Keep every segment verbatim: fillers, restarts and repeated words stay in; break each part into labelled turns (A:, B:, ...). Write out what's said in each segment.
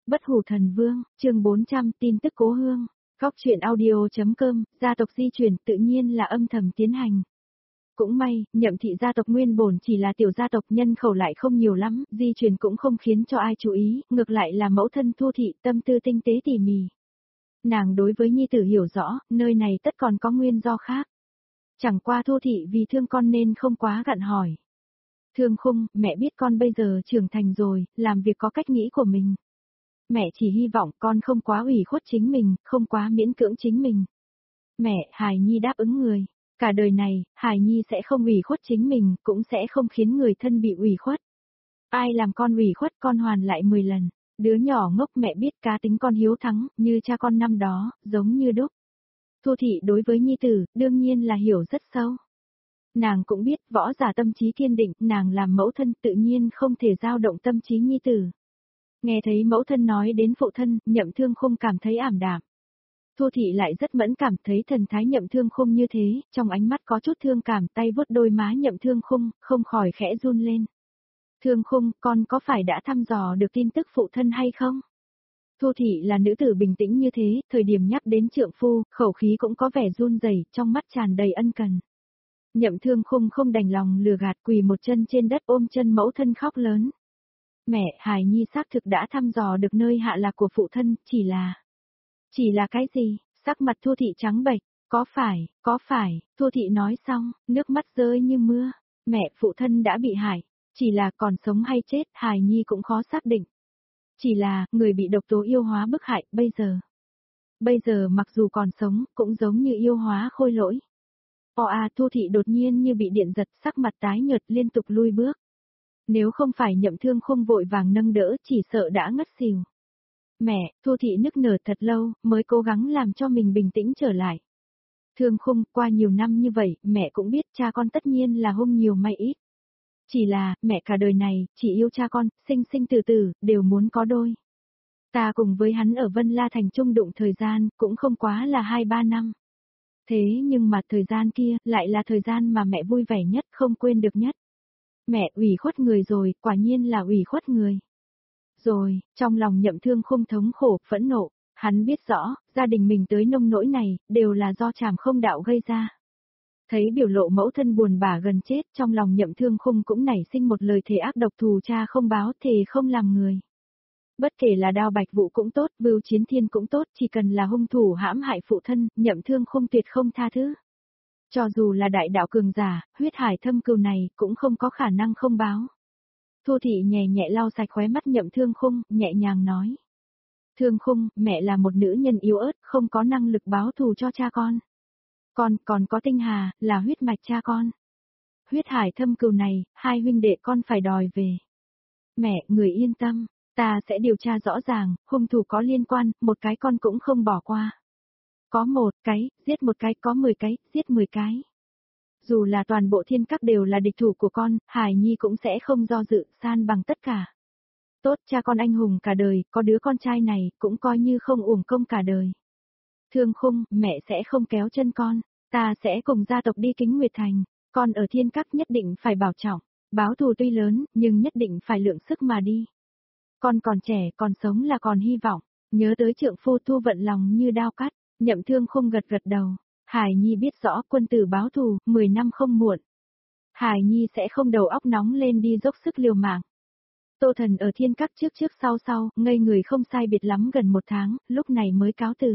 A: Bất hủ thần vương, chương bốn trăm, tin tức cố hương. Góc truyện audio.com, gia tộc di chuyển tự nhiên là âm thầm tiến hành. Cũng may, Nhậm thị gia tộc nguyên bổn chỉ là tiểu gia tộc, nhân khẩu lại không nhiều lắm, di truyền cũng không khiến cho ai chú ý, ngược lại là mẫu thân Thu thị tâm tư tinh tế tỉ mỉ. Nàng đối với nhi tử hiểu rõ, nơi này tất còn có nguyên do khác. Chẳng qua Thu thị vì thương con nên không quá gặn hỏi. Thương Khung, mẹ biết con bây giờ trưởng thành rồi, làm việc có cách nghĩ của mình. Mẹ chỉ hy vọng con không quá ủy khuất chính mình, không quá miễn cưỡng chính mình. Mẹ, Hải Nhi đáp ứng người. Cả đời này, Hải Nhi sẽ không ủy khuất chính mình, cũng sẽ không khiến người thân bị ủy khuất. Ai làm con ủy khuất con hoàn lại mười lần. Đứa nhỏ ngốc, mẹ biết cá tính con hiếu thắng, như cha con năm đó, giống như đúc. Thu thị đối với nhi tử, đương nhiên là hiểu rất sâu. Nàng cũng biết, võ giả tâm trí kiên định, nàng làm mẫu thân tự nhiên không thể dao động tâm trí nhi tử. Nghe thấy mẫu thân nói đến phụ thân, Nhậm Thương Khung cảm thấy ảm đạm. Thu thị lại rất mẫn cảm, thấy thần thái Nhậm Thương Khung như thế, trong ánh mắt có chút thương cảm, tay vuốt đôi má Nhậm Thương Khung, không khỏi khẽ run lên. Thương Khung, con có phải đã thăm dò được tin tức phụ thân hay không? Thu thị là nữ tử bình tĩnh như thế, thời điểm nhắc đến trượng phu, khẩu khí cũng có vẻ run rẩy, trong mắt tràn đầy ân cần. Nhậm Thương Khung không đành lòng lừa gạt, quỳ một chân trên đất ôm chân mẫu thân khóc lớn. Mẹ, Hải Nhi xác thực đã thăm dò được nơi hạ lạc của phụ thân, chỉ là... Chỉ là cái gì? Sắc mặt Thu thị trắng bệch, có phải, có phải, Thu thị nói xong, nước mắt rơi như mưa. Mẹ, phụ thân đã bị hại, chỉ là còn sống hay chết, Hải Nhi cũng khó xác định. Chỉ là, người bị độc tố yêu hóa bức hại, bây giờ. Bây giờ mặc dù còn sống, cũng giống như yêu hóa khôi lỗi. Ồ à, Thu thị đột nhiên như bị điện giật, sắc mặt tái nhợt liên tục lui bước. Nếu không phải Nhậm Thương Khung vội vàng nâng đỡ, chỉ sợ đã ngất xỉu. Mẹ, Thu thị nức nở thật lâu, mới cố gắng làm cho mình bình tĩnh trở lại. Thương Khung, qua nhiều năm như vậy, mẹ cũng biết cha con tất nhiên là hung nhiều may ít. Chỉ là, mẹ cả đời này, chỉ yêu cha con, sinh sinh từ từ, đều muốn có đôi. Ta cùng với hắn ở Vân La Thành chung đụng thời gian, cũng không quá là hai ba năm. Thế nhưng mà thời gian kia, lại là thời gian mà mẹ vui vẻ nhất, không quên được nhất. Mẹ ủy khuất người rồi, quả nhiên là ủy khuất người. Rồi, trong lòng Nhậm Thương Khung thống khổ, phẫn nộ, hắn biết rõ, gia đình mình tới nông nỗi này, đều là do Trảm Không đạo gây ra. Thấy biểu lộ mẫu thân buồn bã gần chết, trong lòng Nhậm Thương Khung cũng nảy sinh một lời thề ác độc, thù cha không báo, thề không làm người. Bất kể là Đao Bạch Vũ cũng tốt, Bưu Chiến Thiên cũng tốt, chỉ cần là hung thủ hãm hại phụ thân, Nhậm Thương Khung tuyệt không tha thứ. Cho dù là đại đạo cường giả, huyết hải thâm cừu này, cũng không có khả năng không báo. Thu thị nhẹ nhẹ lau sạch khóe mắt Nhậm Thương Khung, nhẹ nhàng nói. Thương Khung, mẹ là một nữ nhân yếu ớt, không có năng lực báo thù cho cha con. Con, còn có Tinh Hà, là huyết mạch cha con. Huyết hải thâm cừu này, hai huynh đệ con phải đòi về. Mẹ, người yên tâm, ta sẽ điều tra rõ ràng, hung thủ có liên quan, một cái con cũng không bỏ qua. Có một cái, giết một cái, có mười cái, giết mười cái. Dù là toàn bộ thiên các đều là địch thủ của con, Hải Nhi cũng sẽ không do dự, san bằng tất cả. Tốt, cha con anh hùng cả đời, có đứa con trai này, cũng coi như không uổng công cả đời. Thương Khung, mẹ sẽ không kéo chân con, ta sẽ cùng gia tộc đi Kính Nguyệt Thành, con ở thiên các nhất định phải bảo trọng, báo thù tuy lớn, nhưng nhất định phải lượng sức mà đi. Con còn trẻ, còn sống là còn hy vọng, nhớ tới trượng phu Thu vận lòng như đao cắt, Nhậm Thương Khung gật gật đầu. Hải Nhi biết rõ quân tử báo thù, mười năm không muộn. Hải Nhi sẽ không đầu óc nóng lên đi dốc sức liều mạng. Tô Thần ở thiên các trước trước sau sau, ngây người không sai biệt lắm gần một tháng, lúc này mới cáo từ.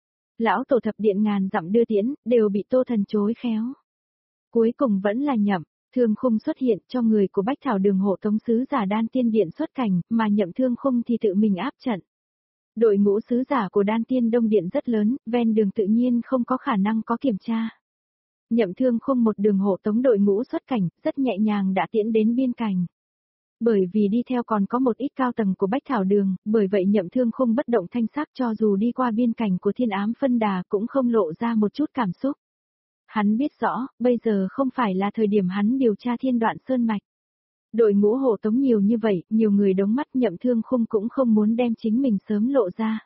A: Lão tổ thập điện ngàn dặm đưa tiễn, đều bị Tô Thần chối khéo. Cuối cùng vẫn là Nhậm Thương Khung xuất hiện cho người của Bách Thảo Đường hộ tống sứ giả Đan Tiên Điện xuất cảnh, mà Nhậm Thương Khung thì tự mình áp trận. Đội ngũ sứ giả của Đan Tiên Đông Điện rất lớn, ven đường tự nhiên không có khả năng có kiểm tra. Nhậm Thương Khung một đường hộ tống đội ngũ xuất cảnh, rất nhẹ nhàng đã tiễn đến biên cảnh. Bởi vì đi theo còn có một ít cao tầng của Bách Thảo Đường, bởi vậy Nhậm Thương Khung bất động thanh sắc, cho dù đi qua biên cảnh của Thiên Ám Phân Đà cũng không lộ ra một chút cảm xúc. Hắn biết rõ, bây giờ không phải là thời điểm hắn điều tra Thiên Đoạn Sơn Mạch. Đội ngũ hộ tống nhiều như vậy, nhiều người đống mắt, Nhậm Thương Khung cũng không muốn đem chính mình sớm lộ ra.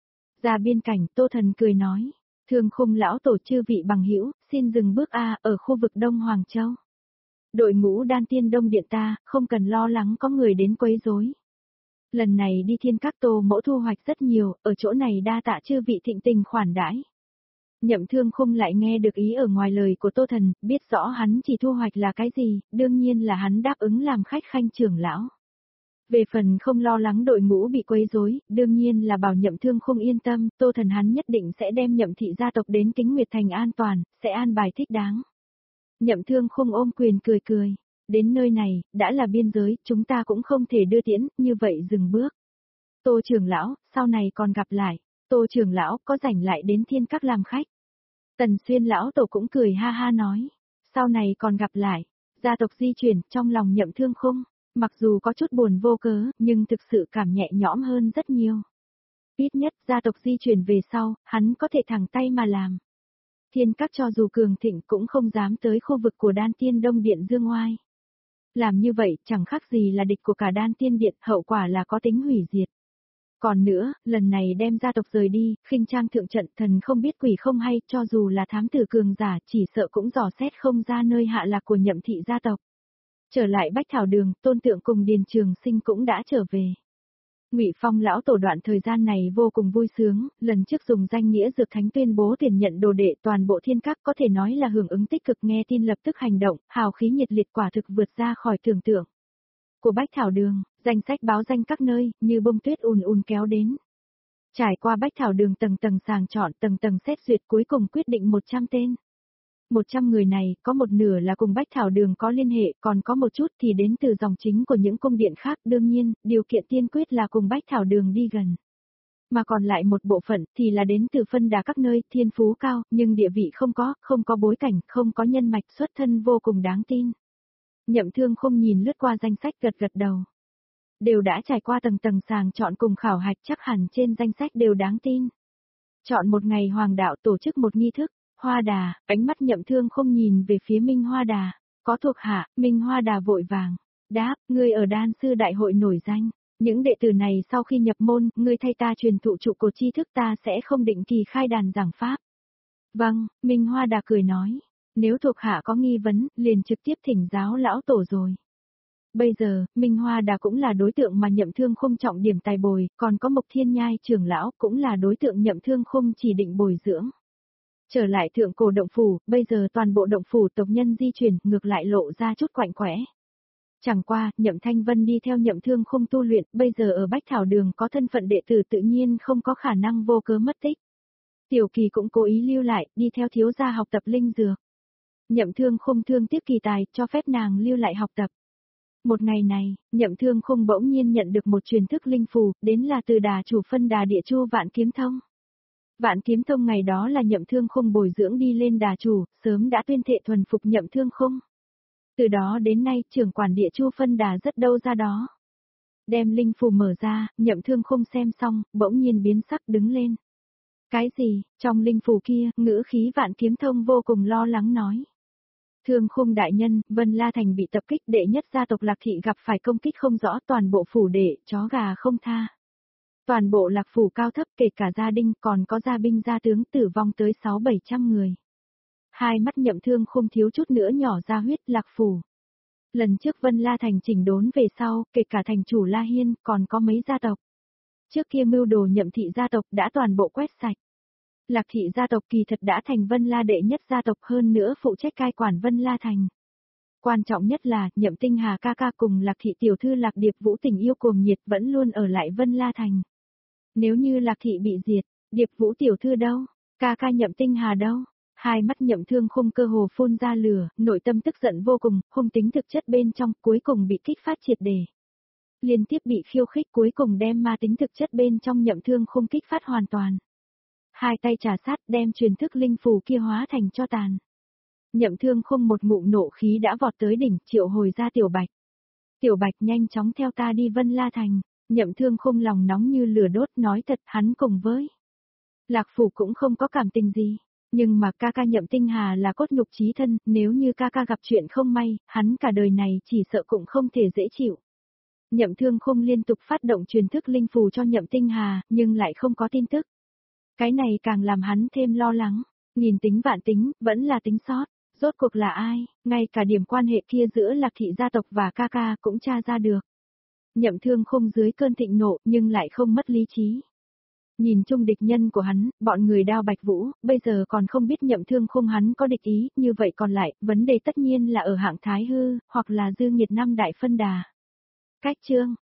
A: Ra biên cảnh, Tô Thần cười nói, Thương Khung lão tổ chư vị bằng hữu, xin dừng bước a ở khu vực Đông Hoàng Châu. Đội ngũ Đan Tiên Đông Điện ta, không cần lo lắng có người đến quấy rối. Lần này đi Thiên Các Tô mẫu thu hoạch rất nhiều, ở chỗ này đa tạ chư vị thịnh tình khoản đãi. Nhậm Thương Khung lại nghe được ý ở ngoài lời của Tô Thần, biết rõ hắn chỉ thu hoạch là cái gì, đương nhiên là hắn đáp ứng làm khách khanh trưởng lão. Về phần không lo lắng đội ngũ bị quấy rối, đương nhiên là bảo Nhậm Thương Khung yên tâm, Tô Thần hắn nhất định sẽ đem Nhậm thị gia tộc đến Kính Nguyệt Thành an toàn, sẽ an bài thích đáng. Nhậm Thương Khung ôm quyền cười cười, đến nơi này, đã là biên giới, chúng ta cũng không thể đưa tiễn, như vậy dừng bước. Tô trưởng lão, sau này còn gặp lại, Tô trưởng lão có rảnh lại đến Thiên Các làm khách. Tần Xuyên lão tổ cũng cười ha ha nói, sau này còn gặp lại, gia tộc di chuyển trong lòng Nhậm Thương Khung, mặc dù có chút buồn vô cớ, nhưng thực sự cảm nhẹ nhõm hơn rất nhiều. Ít nhất gia tộc di chuyển về sau, hắn có thể thẳng tay mà làm. Thiên Các cho dù cường thịnh cũng không dám tới khu vực của Đan Tiên Đông Điện dương oai. Làm như vậy chẳng khác gì là địch của cả Đan Tiên Điện, hậu quả là có tính hủy diệt. Còn nữa, lần này đem gia tộc rời đi, khinh trang thượng trận thần không biết quỷ không hay, cho dù là thám tử cường giả chỉ sợ cũng dò xét không ra nơi hạ lạc của Nhậm thị gia tộc. Trở lại Bách Thảo Đường, Tôn Tượng cùng Điền Trường Sinh cũng đã trở về. Ngụy Phong lão tổ đoạn thời gian này vô cùng vui sướng, lần trước dùng danh nghĩa Dược Thánh tuyên bố tiền nhận đồ đệ toàn bộ Thiên Các có thể nói là hưởng ứng tích cực, nghe tin lập tức hành động, hào khí nhiệt liệt quả thực vượt ra khỏi tưởng tượng. Của Bách Thảo Đường, danh sách báo danh các nơi, như bông tuyết ùn ùn kéo đến. Trải qua Bách Thảo Đường tầng tầng sàng chọn, tầng tầng xét duyệt, cuối cùng quyết định một trăm tên. một trăm người này, có một nửa là cùng Bách Thảo Đường có liên hệ, còn có một chút thì đến từ dòng chính của những cung điện khác, đương nhiên, điều kiện tiên quyết là cùng Bách Thảo Đường đi gần. Mà còn lại một bộ phận thì là đến từ phân đà các nơi, thiên phú cao, nhưng địa vị không có, không có bối cảnh, không có nhân mạch, xuất thân vô cùng đáng tin. Nhậm Thương Khung nhìn lướt qua danh sách gật gật đầu. Đều đã trải qua tầng tầng sàng chọn cùng khảo hạch, chắc hẳn trên danh sách đều đáng tin. Chọn một ngày hoàng đạo tổ chức một nghi thức. Hoa Đà, ánh mắt Nhậm Thương Khung nhìn về phía Minh Hoa Đà, có thuộc hạ, Minh Hoa Đà vội vàng, đáp, ngươi ở đan sư đại hội nổi danh, những đệ tử này sau khi nhập môn, ngươi thay ta truyền thụ trụ cột tri thức, ta sẽ không định kỳ khai đàn giảng pháp. Vâng, Minh Hoa Đà cười nói, nếu thuộc hạ có nghi vấn, liền trực tiếp thỉnh giáo lão tổ rồi. Bây giờ, Minh Hoa Đà cũng là đối tượng mà Nhậm Thương Khung trọng điểm tài bồi, còn có Mộc Thiên Nhai trưởng lão cũng là đối tượng Nhậm Thương Khung chỉ định bồi dưỡng. Trở lại thượng cổ động phủ, bây giờ toàn bộ động phủ tộc nhân di chuyển, ngược lại lộ ra chút quạnh quẽ. Chẳng qua, Nhậm Thanh Vân đi theo Nhậm Thương Khung tu luyện, bây giờ ở Bách Thảo Đường có thân phận đệ tử tự nhiên không có khả năng vô cớ mất tích. Tiểu Kỳ cũng cố ý lưu lại, đi theo thiếu gia học tập linh dược. Nhậm Thương Khung thương tiếc Kỳ tài, cho phép nàng lưu lại học tập. Một ngày này, Nhậm Thương Khung bỗng nhiên nhận được một truyền thức linh phù, đến là từ đà chủ phân đà địa chu Vạn Kiếm Thông. Vạn Kiếm Thông ngày đó là Nhậm Thương Khung bồi dưỡng đi lên đà chủ, sớm đã tuyên thệ thuần phục Nhậm Thương Khung. Từ đó đến nay, trưởng quản địa chu phân đà rất đâu ra đó. Đem linh phù mở ra, Nhậm Thương Khung xem xong, bỗng nhiên biến sắc đứng lên. Cái gì? Trong linh phù kia, ngữ khí Vạn Kiếm Thông vô cùng lo lắng nói. Thương Khung đại nhân, Vân La Thành bị tập kích, đệ nhất gia tộc Lạc Thị gặp phải công kích không rõ, toàn bộ phủ đệ, chó gà không tha. Toàn bộ Lạc phủ cao thấp, kể cả gia đình, còn có gia binh gia tướng, tử vong tới sáu bảy trăm người. Hai mắt Nhậm Thương Khung thiếu chút nữa nhỏ ra huyết. Lạc phủ. Lần trước Vân La Thành chỉnh đốn về sau, kể cả thành chủ La Hiên, còn có mấy gia tộc. Trước kia mưu đồ Nhậm thị gia tộc đã toàn bộ quét sạch. Lạc thị gia tộc kỳ thật đã thành Vân La đệ nhất gia tộc, hơn nữa phụ trách cai quản Vân La Thành. Quan trọng nhất là, Nhậm Tinh Hà ca ca cùng Lạc thị tiểu thư Lạc Điệp Vũ tình yêu cuồng nhiệt vẫn luôn ở lại Vân La Thành. Nếu như Lạc thị bị diệt, Điệp Vũ tiểu thư đâu? Ca ca Nhậm Tinh Hà đâu? Hai mắt Nhậm Thương Khung cơ hồ phun ra lửa, nội tâm tức giận vô cùng, hung tính thực chất bên trong, cuối cùng bị kích phát triệt để. Liên tiếp bị khiêu khích, cuối cùng đem ma tính thực chất bên trong Nhậm Thương Khung kích phát hoàn toàn. Hai tay trà sát, đem truyền thức linh phù kia hóa thành cho tàn. Nhậm Thương Khung một ngụm nộ khí đã vọt tới đỉnh, triệu hồi ra Tiểu Bạch. Tiểu Bạch nhanh chóng theo ta đi Vân La Thành. Nhậm Thương Khung lòng nóng như lửa đốt, nói thật, hắn cùng với Lạc phủ cũng không có cảm tình gì, nhưng mà ca ca Nhậm Tinh Hà là cốt nhục chí thân, nếu như ca ca gặp chuyện không may, hắn cả đời này chỉ sợ cũng không thể dễ chịu. Nhậm Thương Khung liên tục phát động truyền thức linh phù cho Nhậm Tinh Hà, nhưng lại không có tin tức. Cái này càng làm hắn thêm lo lắng, nghìn tính vạn tính, vẫn là tính sót, rốt cuộc là ai, ngay cả điểm quan hệ kia giữa Lạc thị gia tộc và ca ca cũng tra ra được. Nhậm Thương Khung dưới cơn thịnh nộ nhưng lại không mất lý trí. Nhìn chung địch nhân của hắn, bọn người Đao Bạch Vũ, bây giờ còn không biết Nhậm Thương Khung hắn có địch ý, như vậy còn lại, vấn đề tất nhiên là ở hạng Thái Hư, hoặc là Dư Nghiệt năm đại phân đà. Cách chương